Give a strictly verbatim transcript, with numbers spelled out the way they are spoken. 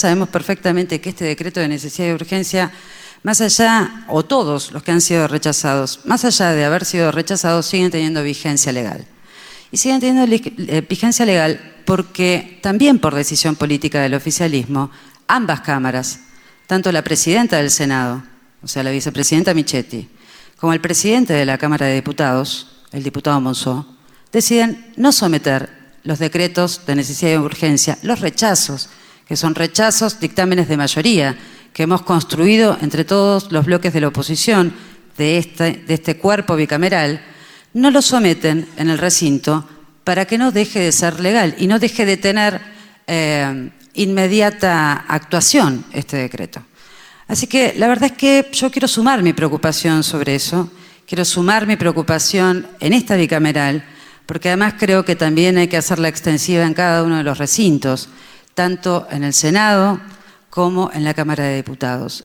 sabemos perfectamente que este decreto de necesidad y urgencia, más allá, o todos los que han sido rechazados, más allá de haber sido rechazados, siguen teniendo vigencia legal. Y siguen teniendo eh, vigencia legal porque también por decisión política del oficialismo, ambas cámaras, tanto la presidenta del Senado, o sea, la vicepresidenta Michetti, como el presidente de la Cámara de Diputados, el diputado Monzó, deciden no someter los decretos de necesidad y urgencia, los rechazos, que son rechazos, dictámenes de mayoría, que hemos construido entre todos los bloques de la oposición de este, de este cuerpo bicameral, no lo someten en el recinto para que no deje de ser legal y no deje de tener eh, inmediata actuación este decreto. Así que la verdad es que yo quiero sumar mi preocupación sobre eso, quiero sumar mi preocupación en esta bicameral, porque además creo que también hay que hacerla extensiva en cada uno de los recintos, tanto en el Senado como en la Cámara de Diputados.